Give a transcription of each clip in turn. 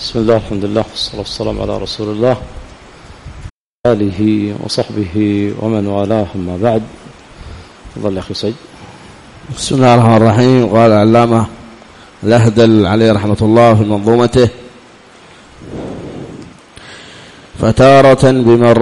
بسم الله الحمد لله والصلاة والسلام على رسول الله آله وصحبه ومن والاه أما بعد. تفضل يا أخي سيد. بسم الله الرحمن الرحيم. قال العلامة الأهدل عليه رحمة الله في منظومته: فتارة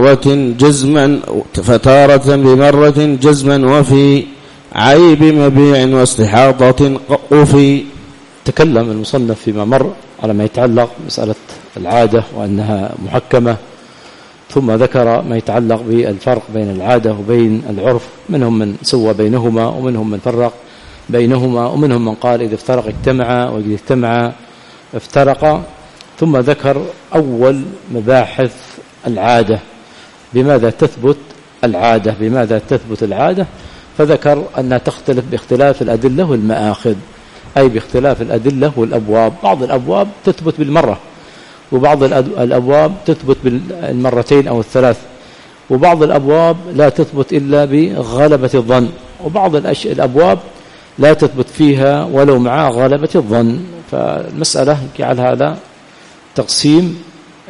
بمرة جزما وفي عيب مبيع واستحاضة قفي. تكلم المصنف فيما مر على ما يتعلق مسألة العادة وأنها محكمة، ثم ذكر ما يتعلق بالفرق بين العادة وبين العرف، منهم من سوى بينهما ومنهم من فرق بينهما ومنهم من قال إذا افترق اجتمع وإذا اجتمع افترق. ثم ذكر أول مباحث العادة، بماذا تثبت العادة، بماذا تثبت العادة، فذكر أنها تختلف باختلاف الأدلة والمآخذ، أي باختلاف الأدلة والأبواب. بعض الأبواب تثبت بالمرة، وبعض الأبواب تثبت بالمرتين أو الثلاث، وبعض الأبواب لا تثبت إلا بغلبة الظن، وبعض الأبواب لا تثبت فيها ولو مع غلبة الظن. فالمسألة جعلها على تقسيم،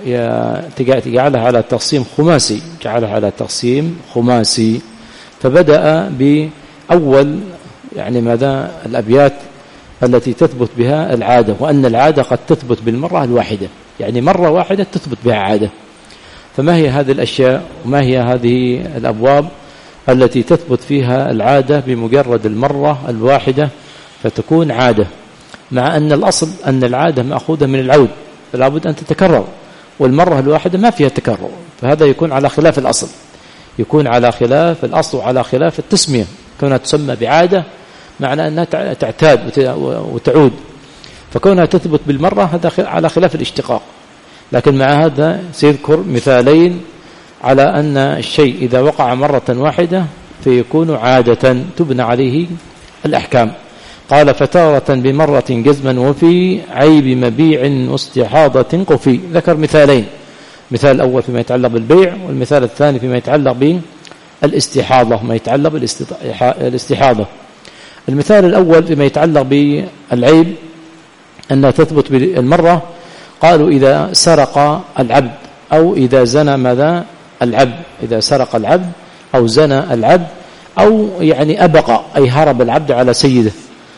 جعلها على تقسيم خماسي، جعلها على تقسيم خماسي. فبدأ بأول ماذا الأبيات التي تثبت بها العادة، وأن العادة قد تثبت بالمرة الواحدة، يعني مرة واحدة تثبت بها عادة. فما هي هذه الأشياء وما هي هذه الأبواب التي تثبت فيها العادة بمجرد المرة الواحدة فتكون عادة، مع أن الأصل أن العادة مأخوذة من العود، فلا بد أن تتكرر، والمرة الواحدة ما فيها تكرر، فهذا يكون على خلاف الأصل، يكون على خلاف الأصل وعلى خلاف التسمية. كونها تسمى بعادة معنى أنها تعتاد وتعود، فكونها تثبت بالمرة هذا على خلاف الاشتقاق. لكن مع هذا سيذكر مثالين على أن الشيء إذا وقع مرة واحدة فيكون عادة تبنى عليه الأحكام. قال: فتارة بمرة جزما وفي عيب مبيع واستحاضة قفي. ذكر مثالين، مثال الأول فيما يتعلق بالبيع، والمثال الثاني فيما يتعلق بالاستحاضة، ما يتعلق بالاستحاضة. المثال الأول فيما يتعلق بالعيب أنها تثبت بالمرة، قالوا إذا سرق العبد أو إذا زنى ماذا العبد، إذا سرق العبد أو زنى العبد أو أبق أي هرب العبد على سيده.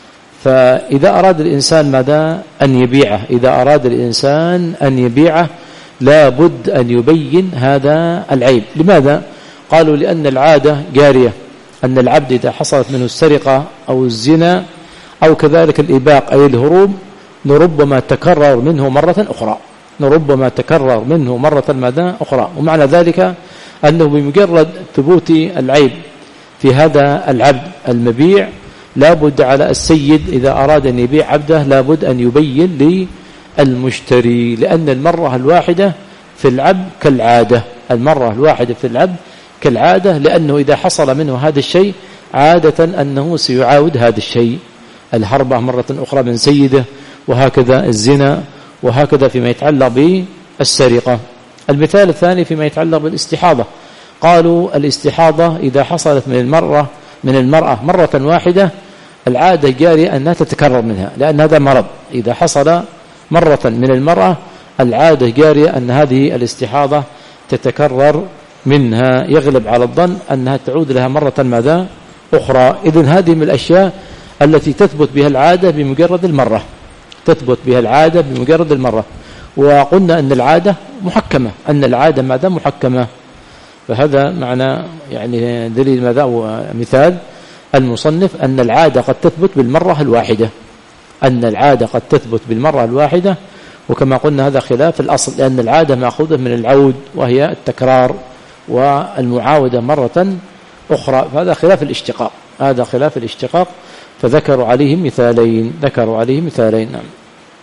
فإذا أراد الإنسان ماذا أن يبيعه، إذا أراد الإنسان أن يبيعه لا بد أن يبين هذا العيب. لماذا؟ قالوا لأن العادة جارية، أن العبد إذا حصلت منه السرقة أو الزنا أو كذلك الإباق أي الهروب لربما تكرر منه مرة أخرى، لربما تكرر منه مرة ماذا أخرى. ومعنى ذلك أنه بمجرد ثبوت العيب في هذا العبد المبيع لا بد على السيد إذا أراد أن يبيع عبده لا بد أن يبين للمشتري، لأن المرة الواحدة في العبد كالعادة، المرة الواحدة في العبد كالعادة، لأنه إذا حصل منه هذا الشيء عادة أنه سيعاود هذا الشيء، الهربة مرة أخرى من سيده، وهكذا الزنا، وهكذا فيما يتعلق بالسرقة. المثال الثاني فيما يتعلق بالاستحاضة، قالوا الاستحاضة إذا حصلت من المرأة مرة واحدة العادة جارية أنها تتكرر منها، لأن هذا مرض. إذا حصل مرة من المرأة العادة جارية أن هذه الاستحاضة تتكرر منها، يغلب على الظن أنها تعود لها مرة ماذا أخرى. إذن هذه من الأشياء التي تثبت بها العادة بمجرد المرة، تثبت بها العادة بمجرد المرة. وقلنا أن العادة محكمة، أن العادة ماذا محكمة. فهذا معنى دليل ماذا ومثال المصنف أن العادة قد تثبت بالمرة الواحدة، أن العادة قد تثبت بالمرة الواحدة. وكما قلنا هذا خلاف الأصل، لأن العادة مأخوذة من العود وهي التكرار والمعاودة مرة أخرى، فهذا خلاف الاشتقاق، هذا خلاف الاشتقاق. فذكروا عليهم مثالين، ذكروا عليهم مثالين. نعم.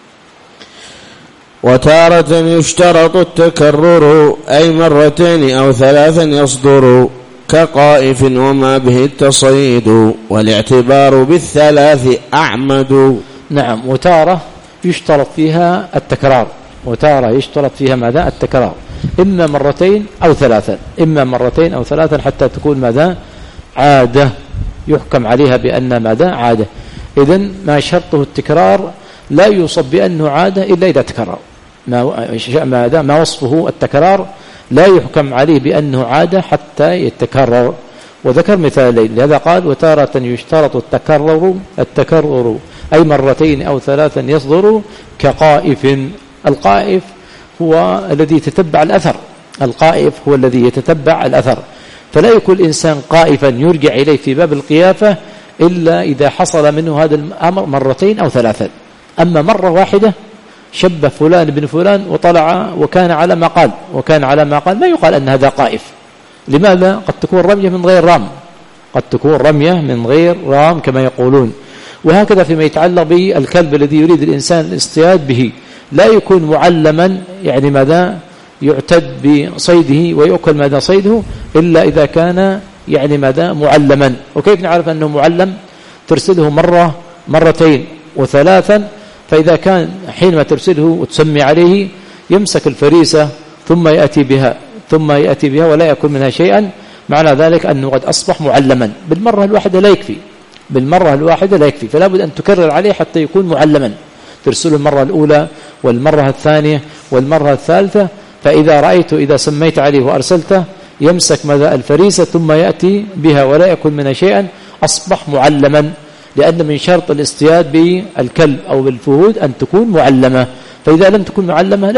وتارة يشترط التكرر أي مرتين أو ثلاثا يصدر كقائف وما به التصيد والاعتبار بالثلاث أعمد. نعم. وتارة يشترط فيها التكرار، وتارة يشترط فيها ماذا التكرار، إما مرتين أو ثلاثا، إما مرتين أو ثلاثا حتى تكون ماذا عادة يحكم عليها بأن ماذا عادة. إذن ما شرطه التكرار لا يوصف بأنه عادة إلا إذا تكرر، ما وصفه التكرار لا يحكم عليه بأنه عادة حتى يتكرر. وذكر مثالين، لهذا قال وتارة يشترط التكرر أي مرتين أو ثلاثا يصدر كقائف. القائف هو الذي يتتبع الأثر، القائف هو الذي يتتبع الأثر، فلا يكون الإنسان قائفا يرجع إليه في باب القيافة إلا إذا حصل منه هذا الأمر مرتين أو ثلاثا. أما مرة واحدة شب فلان بن فلان وطلع وكان على ما قال ما يقال أن هذا قائف. لماذا؟ قد تكون رمية من غير رام، قد تكون رمية من غير رام كما يقولون. وهكذا فيما يتعلق بالكلب الذي يريد الإنسان الاصطياد به لا يكون معلما، يعني ماذا يعتد بصيده ويؤكل ماذا صيده إلا إذا كان يعني ماذا معلما. وكيف نعرف أنه معلم؟ ترسله مرة مرتين وثلاثا، فإذا كان حينما ترسله وتسمي عليه يمسك الفريسة ثم يأتي بها ولا يأكل منها شيئا، معنى ذلك أنه قد أصبح معلما. بالمرة الواحدة لا يكفي، فلا بد أن تكرر عليه حتى يكون معلما. ترسله المرة الأولى والمرة الثانية والمرة الثالثة، فإذا رأيته إذا سميت عليه وأرسلته يمسك ماذا الفريسة ثم يأتي بها ولا يأكل منها شيئا، أصبح معلما. لأن من شرط الاصطياد بالكلب أو بالفهود أن تكون معلمة، فإذا لم تكن معلمة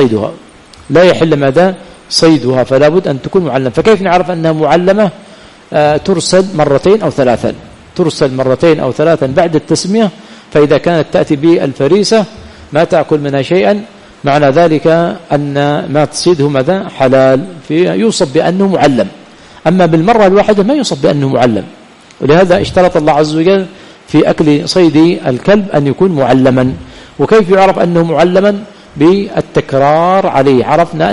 لا يحل ماذا صيدها، فلا بد أن تكون معلمة. فكيف نعرف أنها معلمة؟ ترسل مرتين أو ثلاثا بعد التسمية، فإذا كانت تأتي بالفريسة ما تأكل منها شيئا، معنى ذلك أن ما تصيده ماذا حلال، يوصف بأنه معلم. أما بالمرة الواحدة ما يوصف بأنه معلم، ولهذا اشترط الله عز وجل في أكل صيد الكلب أن يكون معلما. وكيف يعرف أنه معلما؟ بالتكرار عليه، عرفنا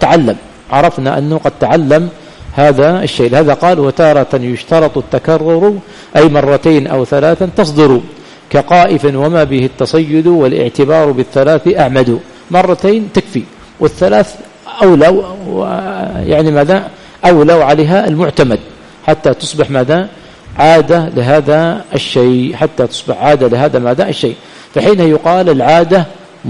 أنه قد تعلم هذا الشيء. هذا قال وتارة يشترط التكرر أي مرتين أو ثلاثا تصدر كقائف وما به التصيد والاعتبار بالثلاث أعمد. مرتين تكفي، والثلاث أولى، يعني ماذا أولى عليها المعتمد حتى تصبح ماذا عادة لهذا الشيء، فحين يقال العادة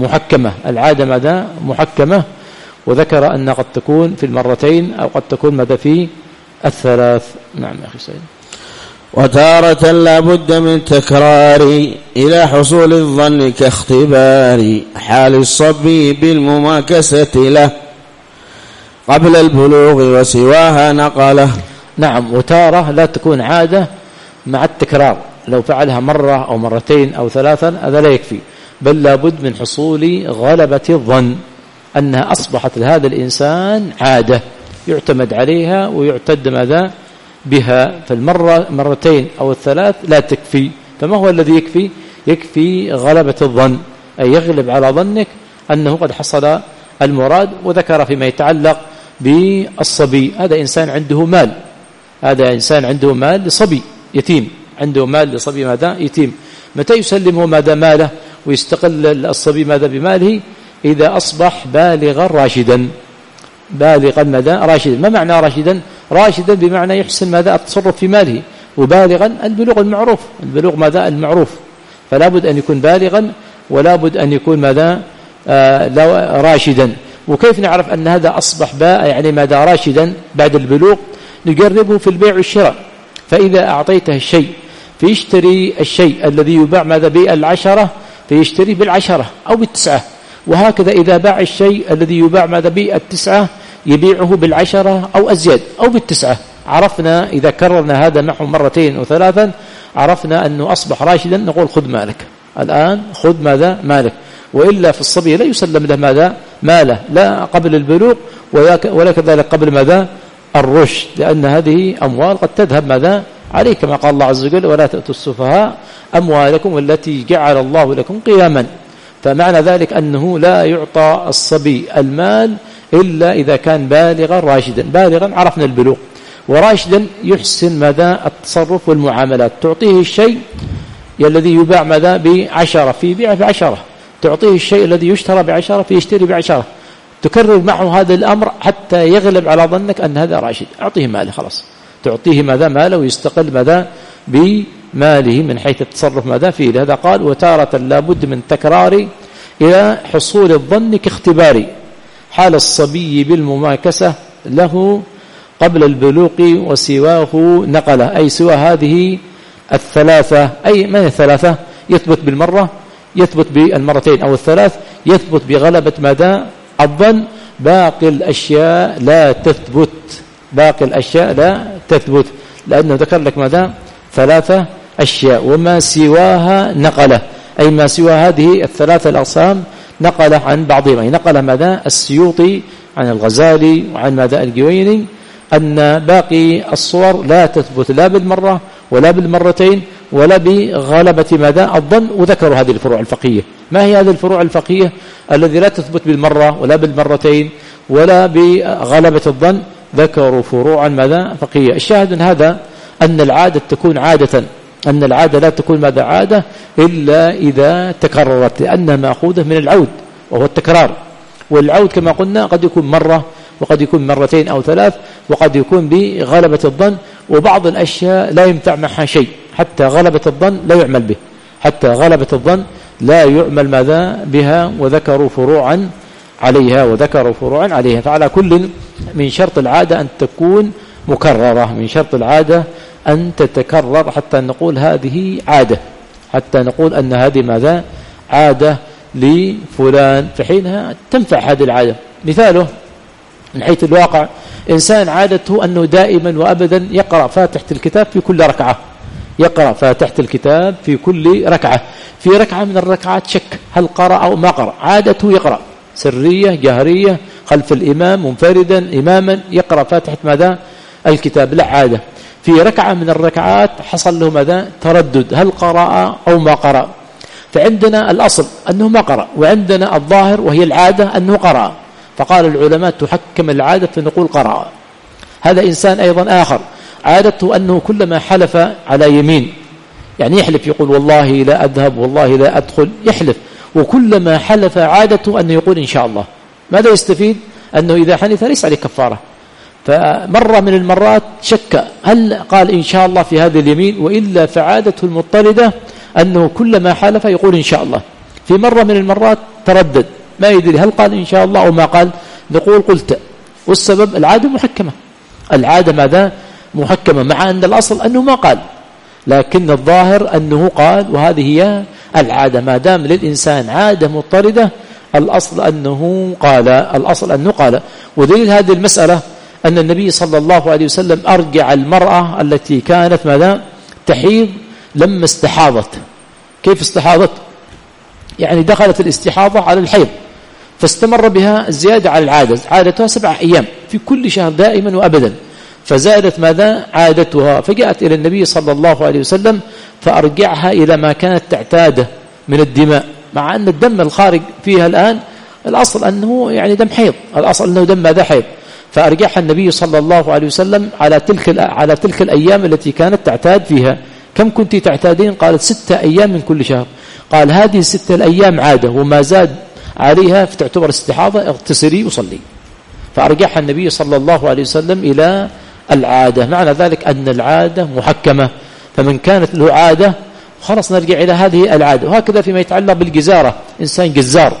محكمة. وذكر أن قد تكون في المرتين أو قد تكون ماذا في الثلاث. نعم يا أخي سيد. وتارة لا بد من تكرار إلى حصول الظن كاختبار حال الصبي بالمماكسة له قبل البلوغ وسواها نقله. نعم. وتارة لا تكون عادة مع التكرار، لو فعلها مرة أو مرتين أو ثلاثا هذا لا يكفي، بل لابد من حصول غلبة الظن أنها أصبحت لهذا الإنسان عادة يعتمد عليها ويعتد ماذا بها. فالمرة مرتين أو الثلاث لا تكفي. فما هو الذي يكفي؟ يكفي غلبة الظن، أي يغلب على ظنك أنه قد حصل المراد. وذكر فيما يتعلق بالصبي، هذا إنسان عنده مال لصبي يتيم، ماذا يتيم، متى يسلمه ماذا ماله ويستقل الصبي ماذا بماله؟ إذا أصبح بالغا راشدا. ما معنى راشدا بمعنى يحسن ماذا التصرف في ماله، وبالغا البلوغ المعروف، فلا بد أن يكون بالغا ولا بد أن يكون ماذا راشدا. وكيف نعرف أن هذا أصبح يعني ماذا راشدا بعد البلوغ؟ نجربه في البيع والشراء. فإذا أعطيته الشيء فيشتري الشيء الذي يباع ماذا ب10 فيشتري ب10 أو ب9، وهكذا إذا باع الشيء الذي يباع ماذا ب9 يبيعه ب10 أو أزيد أو ب9. عرفنا إذا كررنا هذا نحو مرتين وثلاثا عرفنا أنه أصبح راشدا، نقول خذ مالك الآن، خذ ماذا مالك. وإلا في الصبي لا يسلم له ماذا ماله، لا قبل البلوغ ولا كذلك قبل ماذا الرشد، لأن هذه أموال قد تذهب ماذا عليه، كما قال الله عز وجل ولا تأتوا السفهاء أموالكم والتي جعل الله لكم قياما. فمعنى ذلك أنه لا يعطى الصبي المال إلا إذا كان بالغا راشدا. بالغا عرفنا البلوغ، وراشدا يحسن ماذا التصرف والمعاملات. تعطيه الشيء الذي يباع ماذا ب10 في بيع ب10، تعطيه الشيء الذي يشترى ب10 فيشتري ب10. تكرر معه هذا الأمر حتى يغلب على ظنك أن هذا راشد. أعطيه ماله خلاص، تعطيه ماذا ماله ويستقل ماذا بماله من حيث التصرف ماذا فيه. لهذا قال وتارة لابد من تكرار إلى حصول الظن كاختباري حال الصبي بالمماكسة له قبل البلوغ وسواه نقله، أي سوى هذه الثلاثة. أي من الثلاثة؟ يثبت بالمرة، يثبت بالمرتين أو الثلاث، يثبت بغلبة مدى الظن، باقي الأشياء لا تثبت، باقي الأشياء لا تثبت، لأنه ذكر لك مدى ثلاثة أشياء وما سواها نقله، أي ما سوى هذه الثلاثة الأقسام نقل عن بعضهم، أي نقل مدى السيوطي عن الغزالي وعن مدى الجويني أن باقي الصور لا تثبت لا بالمرة ولا بالمرتين ولا بغلبة مدى الظن، وذكروا هذه الفروع الفقهية. ما هي هذه الفروع الفقهية الذي لا تثبت بالمرة ولا بالمرتين ولا بغلبة الظن؟ ذكروا فروعا مدى فقهية. الشاهد من هذا أن العادة تكون عادة، أن العادة لا تكون مدى عادة إلا إذا تكررت، لأنها مأخوذة من العود وهو التكرار، والعود كما قلنا قد يكون مرة وقد يكون مرتين أو ثلاث وقد يكون بغلبة الظن، وبعض الأشياء لا ينفع معها شيء حتى غلبة الظن لا يعمل به، حتى غلبة الظن لا يعمل ماذا بها، وذكروا فروعا عليها وذكروا فروعا عليها. فعلى كل من شرط العادة أن تكون مكررة، من شرط العادة أن تتكرر حتى نقول هذه عادة، حتى نقول أن هذه ماذا عادة لفلان، فحينها تنفع هذه العادة. مثاله من حيث الواقع، إنسان عادته أنه دائما وأبدا يقرأ فاتحة الكتاب في كل ركعة، يقرأ فاتحة الكتاب في كل ركعة، في ركعة من الركعات شك هل قرأ أو ما قرأ، عادته يقرأ سرية جهرية خلف الإمام منفردا إماما يقرأ فاتحة ماذا الكتاب، لا عادة. في ركعة من الركعات حصل له ماذا تردد هل قرأ أو ما قرأ، فعندنا الأصل أنه ما قرأ، وعندنا الظاهر وهي العادة أنه قرأ، فقال العلماء تحكم العادة فنقول قرأ. هذا إنسان أيضا آخر عادته أنه كلما حلف على يمين، يعني يحلف يقول والله لا أذهب والله لا أدخل، يحلف، وكلما حلف عادته أنه يقول إن شاء الله. ماذا يستفيد؟ أنه إذا حنث ليس عليه كفارة. فمرة من المرات شك هل قال إن شاء الله في هذا اليمين، وإلا فعادته المضطردة أنه كلما حلف يقول إن شاء الله. في مرة من المرات تردد ما يدري هل قال إن شاء الله أو ما قال، نقول قلت، والسبب العادة محكمة، العادة ماذا محكمة، مع أن الأصل أنه ما قال، لكن الظاهر أنه قال، وهذه هي العادة. ما دام للإنسان عادة مضطردة الأصل أنه قال، الأصل أنه قال. ودليل هذه المسألة أن النبي صلى الله عليه وسلم أرجع المرأة التي كانت ماذا تحيض لما استحاضت. كيف استحاضت؟ يعني دخلت الاستحاضة على الحيض فاستمر بها زيادة على العادة، عادتها 7 أيام في كل شهر دائما وأبدا، فزادت ماذا عادتها، فجاءت إلى النبي صلى الله عليه وسلم فأرجعها إلى ما كانت تعتاده من الدماء، مع أن الدم الخارج فيها الآن الأصل أنه يعني دم حيض، الأصل أنه دم ماذا حيض، فأرجعها النبي صلى الله عليه وسلم على تلك الأيام التي كانت تعتاد فيها. كم كنت تعتادين؟ قالت 6 أيام من كل شهر. قال هذه 6 الأيام عادة وما زاد عليها فتعتبر استحاضة، اغتسلي وصلي. فأرجعها النبي صلى الله عليه وسلم إلى العادة. معنى ذلك أن العادة محكمة، فمن كانت له عادة خلاص نرجع إلى هذه العادة. وهكذا فيما يتعلق بالجزارة، إنسان جزار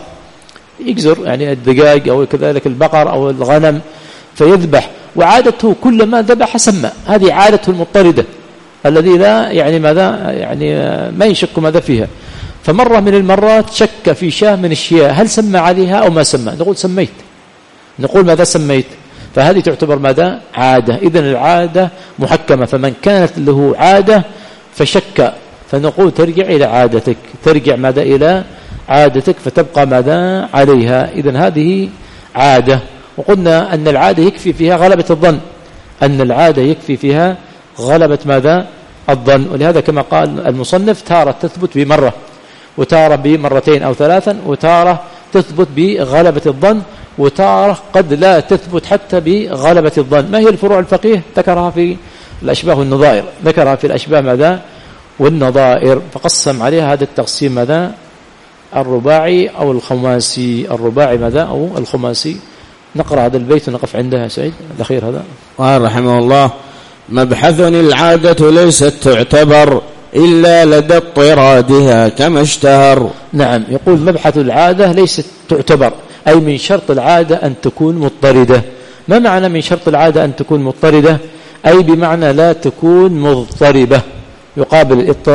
يجزر يعني الدجاج أو كذلك البقر أو الغنم فيذبح، وعادته كل ما ذبح سمى، هذه عادته المضطردة الذي لا يعني ماذا يعني ما يشك ماذا فيها. فمرة من المرات شك في شاة من الشياه هل سمى عليها أو ما سمى، نقول سميت، نقول ماذا سميت، فهذه تعتبر ماذا عادة. إذن العادة محكمة، فمن كانت له عادة فشك فنقول ترجع إلى عادتك، ترجع ماذا إلى عادتك فتبقى ماذا عليها. إذن هذه عادة. وقلنا أن العادة يكفي فيها غلبة الظن، أن العادة يكفي فيها غلبة ماذا الظن. ولهذا كما قال المصنف تارة تثبت بمرة وتارة بمرتين أو 3، وتارة تثبت بغلبة الظن، وتارة قد لا تثبت حتى بغلبة الظن. ما هي الفروع الفقهية؟ ذكرها في الأشباه والنظائر، ذكرها في الأشباه ماذا والنظائر، فقسم عليها هذا التقسيم ماذا الرباعي أو الخماسي. الرباعي ماذا أو الخماسي. نقرأ هذا البيت ونقف عندها سعيد الأخير هذا. قال رحمه الله: مبحث العادة ليست تعتبر إلا لدى اضطرادها كما اشتهر. نعم، يقول مبحث العادة ليست تعتبر، أي من شرط العادة أن تكون مضطردة. ما معنى من شرط العادة أن تكون مضطردة؟ أي بمعنى لا تكون مضطربة، يقابل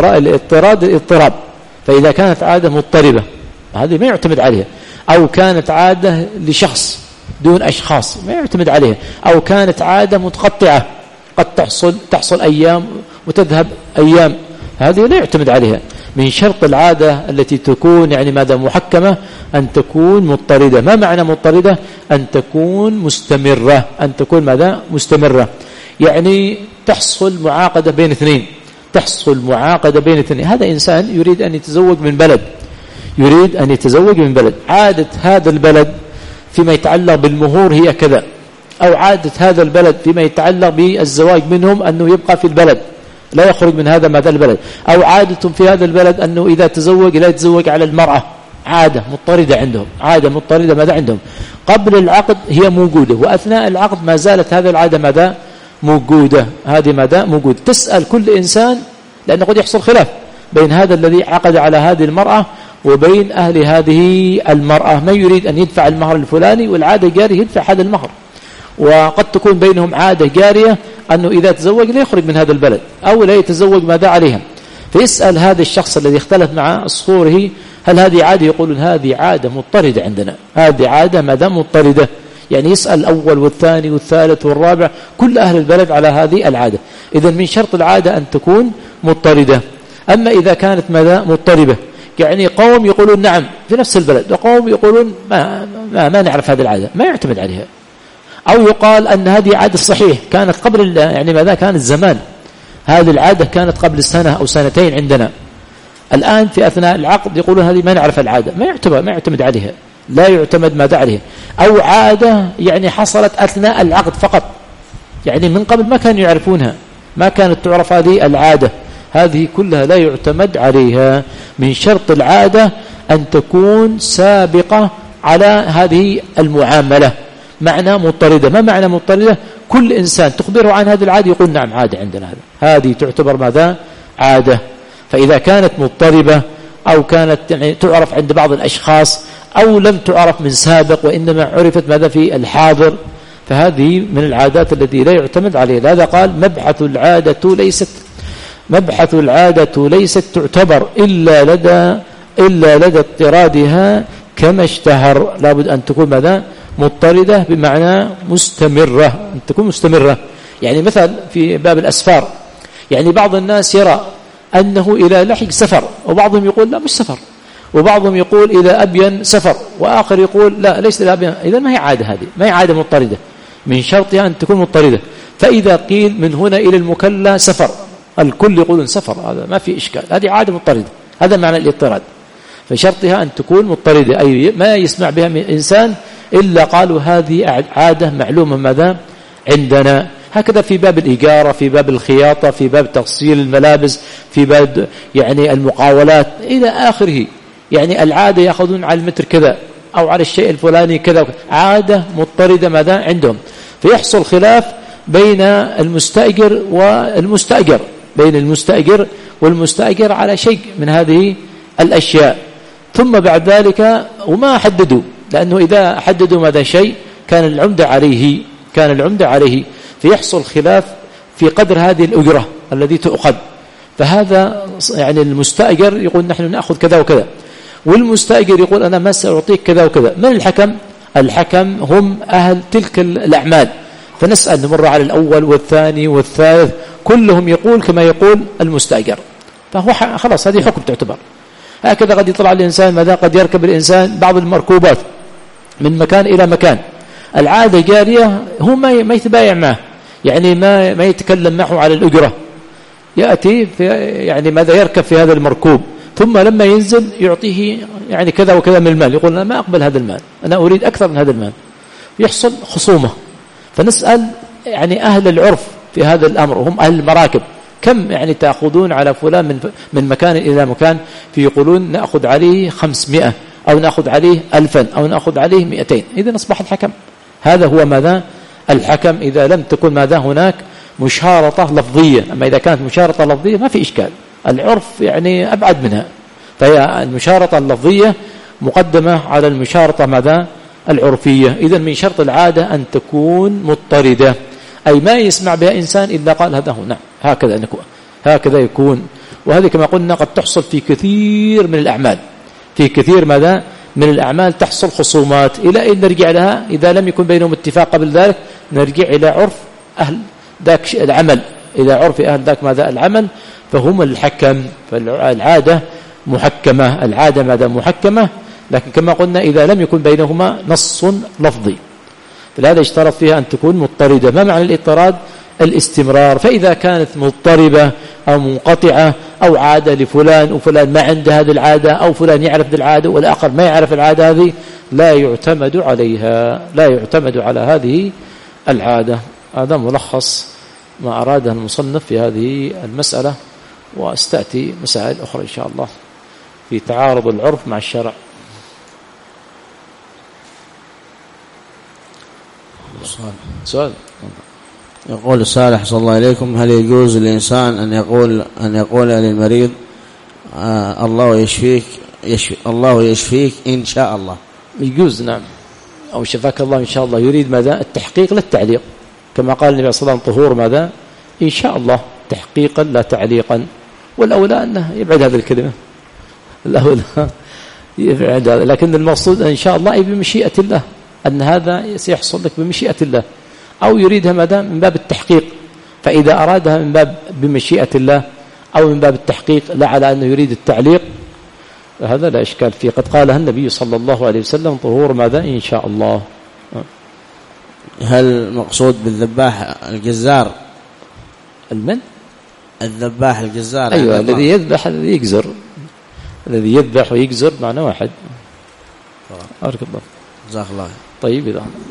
الاضطراب. فإذا كانت عادة مضطربة هذه ما يعتمد عليها، أو كانت عادة لشخص دون أشخاص ما يعتمد عليها، أو كانت عادة متقطعة قد تحصل أيام وتذهب أيام، هذه لا يعتمد عليها. من شرط العادة التي تكون يعني ماذا محكمة أن تكون مضطردة. ما معنى مضطردة؟ أن تكون مستمرة، أن تكون ماذا مستمرة، يعني تحصل معاقدة بين اثنين، تحصل معاقدة بين اثنين. هذا إنسان يريد أن يتزوج من بلد، يريد أن يتزوج من بلد، عادة هذا البلد فيما يتعلق بالمهور هي كذا، أو عادة هذا البلد فيما يتعلق بالزواج منهم أنه يبقى في البلد لا يخرج من هذا ماذا البلد، أو عادة في هذا البلد أنه إذا تزوج لا يتزوج على المرأة، عادة مضطردة عندهم، عادة مضطردة ماذا عندهم. قبل العقد هي موجودة، وأثناء العقد ما زالت هذه العادة ماذا موجودة، هذه ماذا موجودة. تسأل كل إنسان، لأنه قد يحصل خلاف بين هذا الذي عقد على هذه المرأة وبين أهل هذه المرأة، من يريد أن يدفع المهر الفلاني والعادة جارية يدفع هذا المهر، وقد تكون بينهم عادة جارية أنه إذا تزوج لا يخرج من هذا البلد أو لا يتزوج ماذا عليهم. فيسأل هذا الشخص الذي اختلف مع أصفوره هل هذه عادة؟ يقولون هذه عادة مضطردة عندنا، هذه عادة ماذا مضطردة، يعني يسأل الأول والثاني والثالث والرابع كل أهل البلد على هذه العادة. إذن من شرط العادة أن تكون مضطردة. أما إذا كانت ماذا مضطربة، يعني قوم يقولون نعم في نفس البلد، وقوم يقولون ما نعرف هذه العادة، ما يعتمد عليها، أو يقال أن هذه عادة صحيح كانت قبل يعني ماذا كانت زمان، هذه العادة كانت قبل سنة أو سنتين عندنا، الآن في أثناء العقد يقولون هذه ما نعرف العادة، ما يعتمد عليها، لا يعتمد ماذا عليها. أو عادة يعني حصلت أثناء العقد فقط، يعني من قبل ما كانوا يعرفونها، ما كانت تعرف هذه العادة، هذه كلها لا يعتمد عليها. من شرط العادة أن تكون سابقة على هذه المعاملة. معنى مضطردة، ما معنى مضطردة؟ كل إنسان تخبره عن هذه العادة يقول نعم عادة عندنا هذه تعتبر ماذا عادة. فإذا كانت مضطربة أو كانت يعني تعرف عند بعض الأشخاص أو لم تعرف من سابق وإنما عرفت ماذا في الحاضر، فهذه من العادات التي لا يعتمد عليها. لهذا قال مبحث العادة ليست تعتبر إلا لدى اضطرادها كما اشتهر. لابد أن تكون ماذا مضطردة، بمعنى مستمرة، أن تكون مستمرة. يعني مثل في باب الأسفار، يعني بعض الناس يرى أنه إلى لحق سفر، وبعضهم يقول لا مش سفر، وبعضهم يقول إلى أبين سفر، وآخر يقول لا ليس إلى أبين. إذن ما هي عادة، هذه ما هي عادة مضطردة، من شرطها أن تكون مضطردة. فإذا قيل من هنا إلى المكلا سفر، الكل يقولون سفر، هذا ما في إشكال، هذه عادة مضطردة، هذا معنى الاضطراد. فشرطها أن تكون مضطردة، أي ما يسمع بها من إنسان إلا قالوا هذه عادة معلومة ماذا عندنا. هكذا في باب الإجارة، في باب الخياطة، في باب تغسيل الملابس، في باب يعني المقاولات إلى آخره. يعني العادة يأخذون على المتر كذا أو على الشيء الفلاني كذا، عادة مضطردة ماذا عندهم. فيحصل خلاف بين المستأجر والمستأجر، بين المستأجر والمستأجر على شيء من هذه الأشياء. ثم بعد ذلك وما حددوا، لأنه إذا حددوا ماذا شيء كان العمدة عليه، فيحصل خلاف في قدر هذه الأجرة التي تؤخذ. فهذا يعني المستأجر يقول نحن نأخذ كذا وكذا، والمستأجر يقول أنا ما سأعطيك كذا وكذا. من الحكم؟ الحكم هم أهل تلك الأعمال. فنسأل نمر على الأول والثاني والثالث، كلهم يقول كما يقول المستأجر، فهو خلاص هذه حكم تعتبر. هكذا قد يطلع الإنسان ماذا قد يركب الإنسان بعض المركوبات من مكان إلى مكان، العادة جارية، هو ما يتبايع معه، يعني ما يتكلم معه على الأجرة، يأتي في يعني ماذا يركب في هذا المركوب، ثم لما ينزل يعطيه يعني كذا وكذا من المال، يقول أنا ما أقبل هذا المال، أنا أريد أكثر من هذا المال، يحصل خصومة. فنسأل يعني أهل العرف في هذا الأمر، وهم أهل المراكب، كم يعني تأخذون على فلان من مكان إلى مكان؟ فيقولون نأخذ عليه 500 أو نأخذ عليه 1000 أو نأخذ عليه 200. إذن أصبح الحكم، هذا هو ماذا الحكم، إذا لم تكن ماذا هناك مشارطة لفظية. أما إذا كانت مشارطة لفظية ما في إشكال، العرف يعني أبعد منها. فهي المشارطة اللفظية مقدمة على المشارطة ماذا العرفية. إذن من شرط العادة أن تكون مضطردة، أي ما يسمع بها إنسان إلا قال هذا هو. نعم هكذا يكون. وهذه كما قلنا قد تحصل في كثير من الأعمال، في كثير ماذا من الأعمال تحصل خصومات، إلى أن نرجع لها إذا لم يكن بينهم اتفاق قبل ذلك نرجع إلى عرف أهل ذاك العمل، إلى عرف أهل ذاك ماذا العمل، فهم الحكم. فالعادة محكمة، العادة ماذا محكمة، لكن كما قلنا إذا لم يكن بينهما نص لفظي، فلهذا اشترط فيها أن تكون مضطردة. ما معنى الاضطراد؟ الاستمرار. فإذا كانت مضطربة أو منقطعة أو عادة لفلان وفلان ما عنده هذه العادة، أو فلان يعرف العادة والآخر ما يعرف العادة هذه، لا يعتمد عليها، لا يعتمد على هذه العادة. هذا ملخص ما أراده المصنف في هذه المسألة، وأستأتي مسائل أخرى إن شاء الله في تعارض العرف مع الشرع. سؤال يقول السائل أحسن الله إليكم: هل يجوز للإنسان أن يقول للمريض الله يشفيك إن شاء الله؟ يجوز نعم، أو شفاك الله إن شاء الله، يريد ماذا التحقيق لا التعليق، كما قال النبي صلى الله عليه وسلم: طهور ماذا إن شاء الله، تحقيقا لا تعليقا. والأولى أنه يبعد هذه الكلمة، الأولى يبعد هذا، لكن المقصود إن شاء الله أي بمشيئة الله، أن هذا سيحصل لك بمشيئة الله، أو يريدها ماذا من باب التحقيق. فإذا أرادها من باب بمشيئة الله أو من باب التحقيق لا على أنه يريد التعليق، هذا لا إشكال فيه. قد قالها النبي صلى الله عليه وسلم: طهور ماذا إن شاء الله. هل مقصود بالذباح الجزار؟ المن؟ الذباح الجزار. أيوة، الذي يذبح الذي يجزر، الذي يذبح ويجزر معنى واحد. أرك الله. جزاك الله. طيب إذا